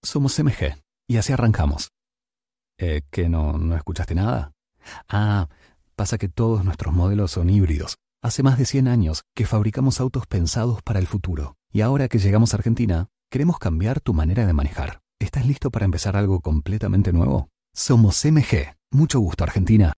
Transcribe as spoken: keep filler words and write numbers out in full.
Somos M G, y así arrancamos. Eh, ¿qué no, no escuchaste nada? Ah, pasa que todos nuestros modelos son híbridos. Hace más de cien años que fabricamos autos pensados para el futuro. Y ahora que llegamos a Argentina, queremos cambiar tu manera de manejar. ¿Estás listo para empezar algo completamente nuevo? Somos M G. Mucho gusto, Argentina.